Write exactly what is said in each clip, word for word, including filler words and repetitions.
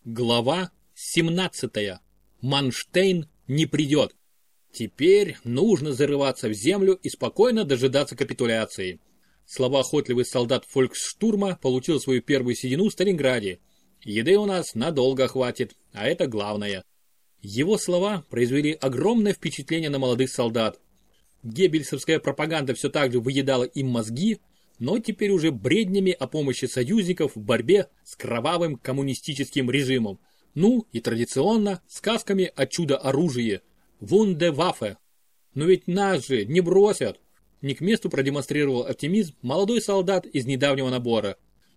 Глава семнадцатая. Манштейн не придет. Теперь нужно зарываться в землю и спокойно дожидаться капитуляции. Словоохотливый солдат фольксштурма получил свою первую седину в Сталинграде. Еды у нас надолго хватит, а это главное. Его слова произвели огромное впечатление на молодых солдат. Геббельсовская пропаганда все так же выедала им мозги, но теперь уже бреднями о помощи союзников в борьбе с кровавым коммунистическим режимом. Ну и традиционно сказками о чудо-оружии «Вундеваффе». Но ведь нас же не бросят. Не к месту продемонстрировал оптимизм молодой солдат из недавнего набора.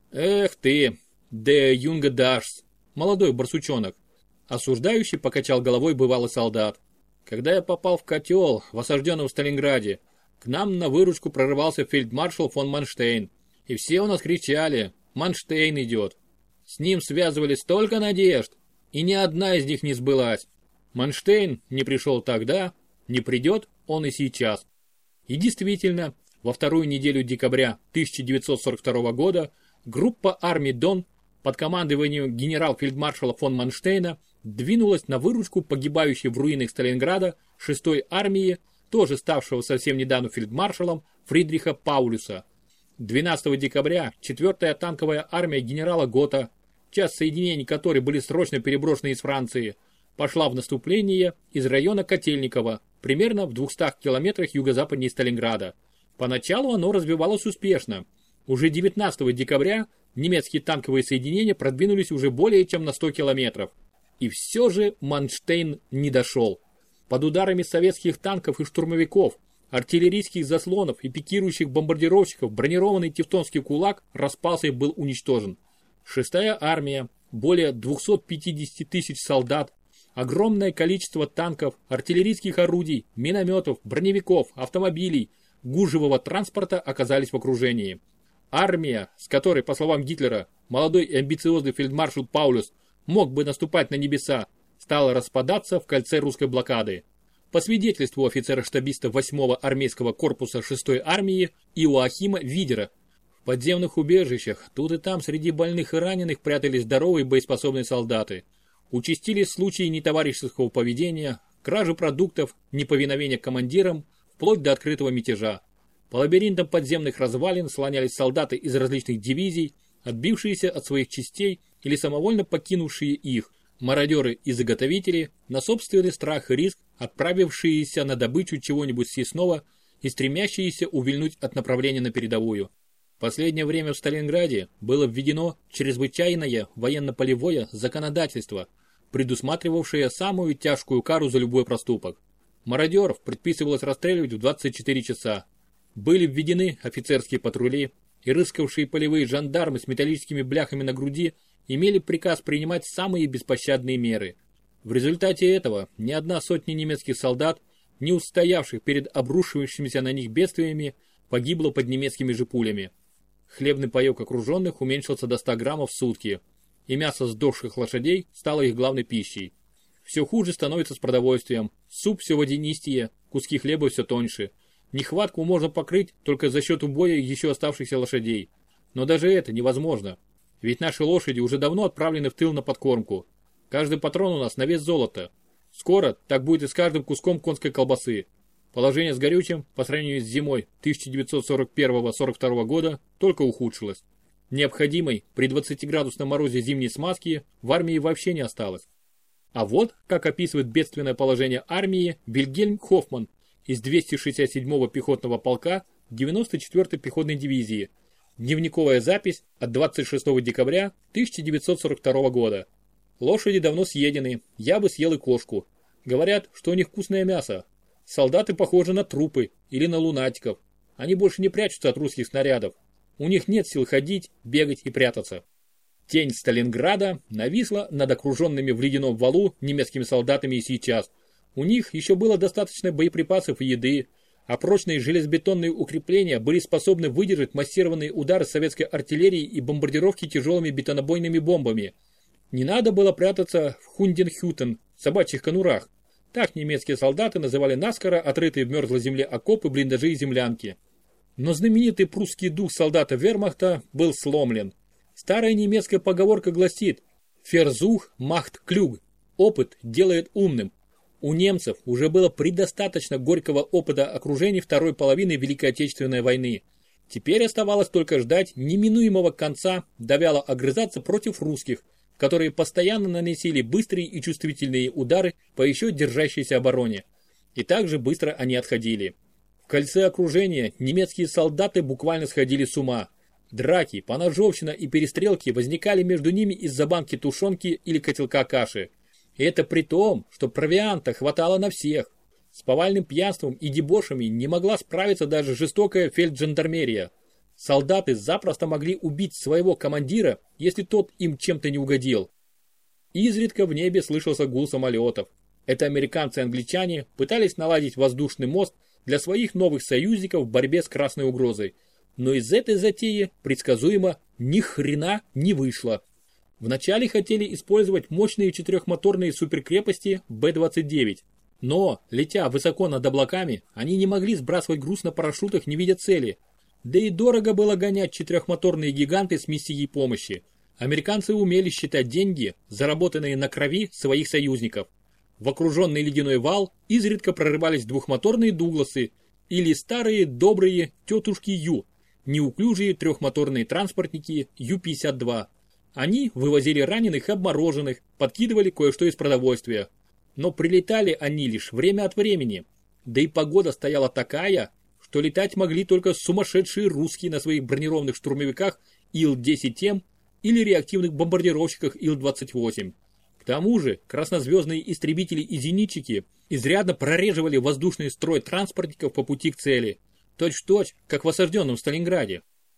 Эх ты, де юнга дашс, молодой барсучонок. Осуждающий покачал головой бывалый солдат. Когда я попал в котел в осажденном Сталинграде, к нам на выручку прорывался фельдмаршал фон Манштейн. И все у нас кричали: «Манштейн идет!» С ним связывали столько надежд, и ни одна из них не сбылась. Манштейн не пришел тогда, не придет он и сейчас. И действительно, во вторую неделю декабря тысяча девятьсот сорок второго года группа армий Дон под командованием генерал-фельдмаршала фон Манштейна двинулась на выручку погибающей в руинах Сталинграда шестой армии, тоже ставшего совсем недавно фельдмаршалом, Фридриха Паулюса. двенадцатого декабря четвёртая танковая армия генерала Гота, часть соединений которой были срочно переброшены из Франции, пошла в наступление из района Котельниково, примерно в двухстах километрах юго-западнее Сталинграда. Поначалу оно развивалось успешно. Уже девятнадцатого декабря немецкие танковые соединения продвинулись уже более чем на сто километров. И все же Манштейн не дошел. Под ударами советских танков и штурмовиков, артиллерийских заслонов и пикирующих бомбардировщиков бронированный тевтонский кулак распался и был уничтожен. Шестая армия, более двухсот пятидесяти тысяч солдат, огромное количество танков, артиллерийских орудий, минометов, броневиков, автомобилей, гужевого транспорта оказались в окружении. Армия, с которой, по словам Гитлера, молодой и амбициозный фельдмаршал Паулюс мог бы наступать на небеса, стала распадаться в кольце русской блокады. По свидетельству офицера-штабиста восьмого армейского корпуса шестой армии Иоахима Видера, в подземных убежищах тут и там среди больных и раненых прятались здоровые боеспособные солдаты. Участились случаи нетоварищеского поведения, кражи продуктов, неповиновения командирам, вплоть до открытого мятежа. По лабиринтам подземных развалин слонялись солдаты из различных дивизий, отбившиеся от своих частей или самовольно покинувшие их, мародеры и заготовители, на собственный страх и риск отправившиеся на добычу чего-нибудь съестного и стремящиеся увильнуть от направления на передовую. В последнее время в Сталинграде было введено чрезвычайное военно-полевое законодательство, предусматривавшее самую тяжкую кару за любой проступок. Мародеров предписывалось расстреливать в двадцать четыре часа. Были введены офицерские патрули, и рыскавшие полевые жандармы с металлическими бляхами на груди имели приказ принимать самые беспощадные меры. В результате этого ни одна сотня немецких солдат, не устоявших перед обрушивающимися на них бедствиями, погибла под немецкими же пулями. Хлебный паёк окруженных уменьшился до ста граммов в сутки, и мясо сдохших лошадей стало их главной пищей. Все хуже становится с продовольствием, суп все водянистее, куски хлеба все тоньше. Нехватку можно покрыть только за счет убоя еще оставшихся лошадей. Но даже это невозможно. Ведь наши лошади уже давно отправлены в тыл на подкормку. Каждый патрон у нас на вес золота. Скоро так будет и с каждым куском конской колбасы. Положение с горючим по сравнению с зимой тысяча девятьсот сорок первого — сорок второго года только ухудшилось. Необходимой при двадцатиградусном морозе зимней смазки в армии вообще не осталось. А вот как описывает бедственное положение армии Вильгельм Хоффман из двухсот шестидесяти седьмого пехотного полка девяносто четвёртой пехотной дивизии. Дневниковая запись от двадцать шестого декабря тысяча девятьсот сорок второго года. Лошади давно съедены, я бы съел и кошку. Говорят, что у них вкусное мясо. Солдаты похожи на трупы или на лунатиков. Они больше не прячутся от русских снарядов. У них нет сил ходить, бегать и прятаться. Тень Сталинграда нависла над окруженными в ледяном валу немецкими солдатами и сейчас. У них еще было достаточно боеприпасов и еды, а прочные железобетонные укрепления были способны выдержать массированные удары советской артиллерии и бомбардировки тяжелыми бетонобойными бомбами. Не надо было прятаться в Хунденхютен, собачьих конурах. Так немецкие солдаты называли наскоро отрытые в мерзлой земле окопы, блиндажи и землянки. Но знаменитый прусский дух солдата вермахта был сломлен. Старая немецкая поговорка гласит: Versuch macht klug. Опыт делает умным. У немцев уже было предостаточно горького опыта окружений второй половины Великой Отечественной войны. Теперь оставалось только ждать неминуемого конца, да вяло огрызаться против русских, которые постоянно наносили быстрые и чувствительные удары по еще держащейся обороне. И так же быстро они отходили. В кольце окружения немецкие солдаты буквально сходили с ума. Драки, поножовщина и перестрелки возникали между ними из-за банки тушенки или котелка каши. И это при том, что провианта хватало на всех. С повальным пьянством и дебошами не могла справиться даже жестокая фельджандармерия. Солдаты запросто могли убить своего командира, если тот им чем-то не угодил. Изредка в небе слышался гул самолетов. Это американцы и англичане пытались наладить воздушный мост для своих новых союзников в борьбе с красной угрозой. Но из этой затеи предсказуемо ни хрена не вышло. Вначале хотели использовать мощные четырехмоторные суперкрепости Б двадцать девять. Но, летя высоко над облаками, они не могли сбрасывать груз на парашютах, не видя цели. Да и дорого было гонять четырехмоторные гиганты с миссией помощи. Американцы умели считать деньги, заработанные на крови своих союзников. В окруженный ледяной вал изредка прорывались двухмоторные Дугласы или старые добрые тетушки Ю, неуклюжие трехмоторные транспортники Ю пятьдесят два. Они вывозили раненых и обмороженных, подкидывали кое-что из продовольствия. Но прилетали они лишь время от времени. Да и погода стояла такая, что летать могли только сумасшедшие русские на своих бронированных штурмовиках Ил десять М или реактивных бомбардировщиках Ил двадцать восемь. К тому же краснозвездные истребители и зенитчики изрядно прореживали воздушный строй транспортников по пути к цели. Точь-в-точь, как в осажденном Сталинграде.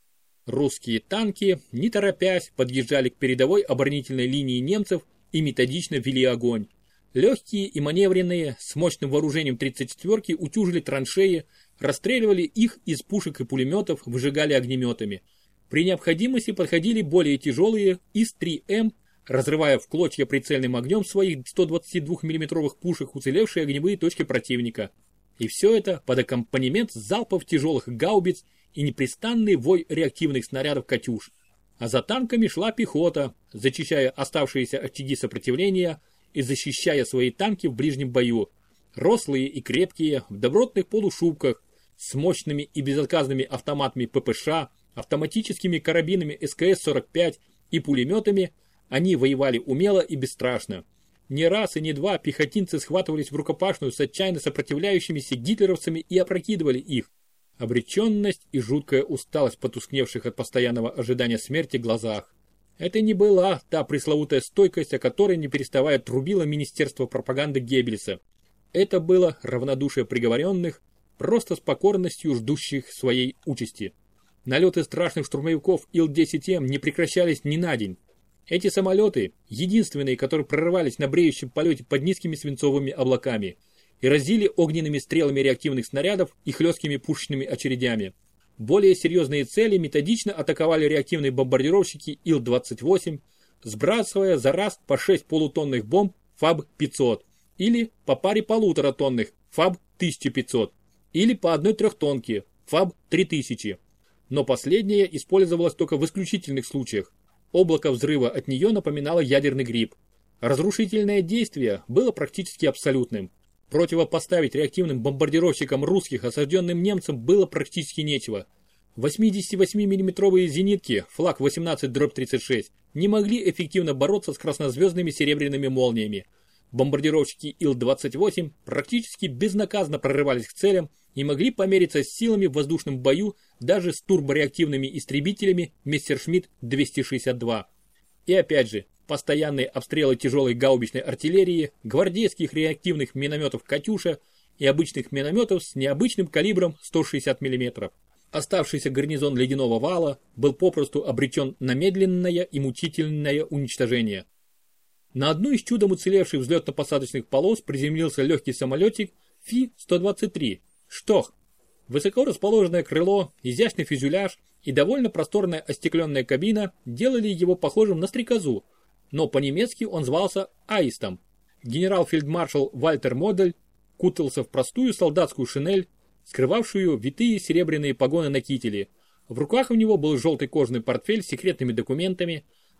Русские танки, не торопясь, подъезжали к передовой оборонительной линии немцев и методично вели огонь. Легкие и маневренные, с мощным вооружением тридцать четвёрки утюжили траншеи, расстреливали их из пушек и пулеметов, выжигали огнеметами. При необходимости подходили более тяжелые Ис три М, разрывая в клочья прицельным огнем своих сто двадцатидвухмиллиметровых пушек уцелевшие огневые точки противника. И все это под аккомпанемент залпов тяжелых гаубиц и непрестанный вой реактивных снарядов «Катюш». А за танками шла пехота, зачищая оставшиеся очаги сопротивления и защищая свои танки в ближнем бою. Рослые и крепкие, в добротных полушубках, с мощными и безотказными автоматами П П Ш, автоматическими карабинами С К С сорок пять и пулеметами, они воевали умело и бесстрашно. Не раз и не два пехотинцы схватывались в рукопашную с отчаянно сопротивляющимися гитлеровцами и опрокидывали их. Обреченность и жуткая усталость потускневших от постоянного ожидания смерти глазах. Это не была та пресловутая стойкость, о которой не переставая трубило Министерство пропаганды Геббельса. Это было равнодушие приговоренных, просто с покорностью ждущих своей участи. Налеты страшных штурмовиков Ил десять М не прекращались ни на день. Эти самолеты, единственные, которые прорывались на бреющем полете под низкими свинцовыми облаками, и разили огненными стрелами реактивных снарядов и хлесткими пушечными очередями. Более серьезные цели методично атаковали реактивные бомбардировщики Ил двадцать восемь, сбрасывая за раз по шесть полутонных бомб Фаб пятьсот, или по паре полуторатонных Фаб тысяча пятьсот, или по одной трехтонке Фаб три тысячи. Но последняя использовалась только в исключительных случаях. Облако взрыва от нее напоминало ядерный гриб. Разрушительное действие было практически абсолютным. Противопоставить реактивным бомбардировщикам русских осажденным немцам было практически нечего. восьмидесятивосьмимиллиметровые зенитки флаг восемнадцать тридцать шесть не могли эффективно бороться с краснозвездными серебряными молниями. Бомбардировщики Ил двадцать восемь практически безнаказанно прорывались к целям и могли помериться с силами в воздушном бою даже с турбореактивными истребителями Мессершмитт двести шестьдесят два. И опять же, постоянные обстрелы тяжелой гаубичной артиллерии, гвардейских реактивных минометов «Катюша» и обычных минометов с необычным калибром сто шестьдесят миллиметров. Оставшийся гарнизон ледяного вала был попросту обречен на медленное и мучительное уничтожение. На одну из чудом уцелевших взлетно-посадочных полос приземлился легкий самолетик Фи сто двадцать три «Штох». Высоко расположенное крыло, изящный фюзеляж и довольно просторная остекленная кабина делали его похожим на стрекозу, но по-немецки он звался Аистом. Генерал-фельдмаршал Вальтер Модель кутался в простую солдатскую шинель, скрывавшую витые серебряные погоны на кителе. В руках у него был желтый кожаный портфель с секретными документами,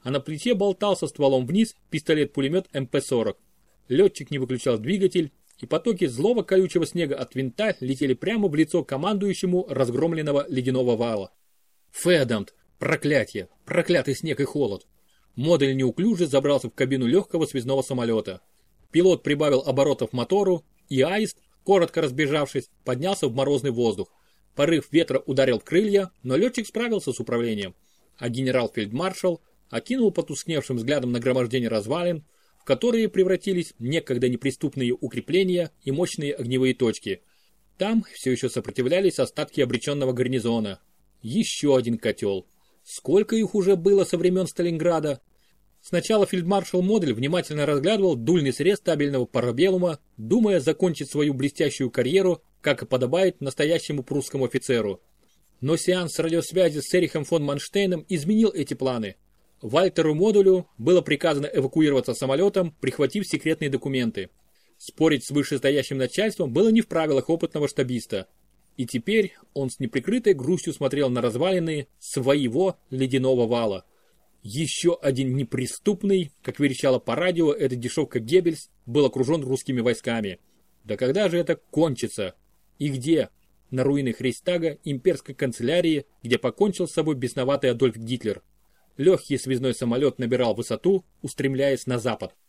а на плече болтался стволом вниз пистолет-пулемет эм пэ сорок. Летчик не выключал двигатель, и потоки злого колючего снега от винта летели прямо в лицо командующему разгромленного ледяного вала. Федамт! Проклятие! Проклятый снег и холод! Модуль неуклюже забрался в кабину легкого связного самолета. Пилот прибавил оборотов мотору, и аист, коротко разбежавшись, поднялся в морозный воздух. Порыв ветра ударил в крылья, но летчик справился с управлением. А генерал-фельдмаршал окинул потускневшим взглядом нагромождение развалин, в которые превратились некогда неприступные укрепления и мощные огневые точки. Там все еще сопротивлялись остатки обреченного гарнизона. Еще один котел. Сколько их уже было со времен Сталинграда? Сначала фельдмаршал Модель внимательно разглядывал дульный срез табельного парабеллума, думая закончить свою блестящую карьеру, как и подобает настоящему прусскому офицеру. Но сеанс радиосвязи с Эрихом фон Манштейном изменил эти планы. Вальтеру Модулю было приказано эвакуироваться самолетом, прихватив секретные документы. Спорить с вышестоящим начальством было не в правилах опытного штабиста. И теперь он с неприкрытой грустью смотрел на развалины своего ледяного вала. Еще один неприступный, как верещало по радио эта дешевка Геббельс, был окружен русскими войсками. Да когда же это кончится? И где? На руинах Рейхстага, имперской канцелярии, где покончил с собой бесноватый Адольф Гитлер. Легкий связной самолет набирал высоту, устремляясь на запад.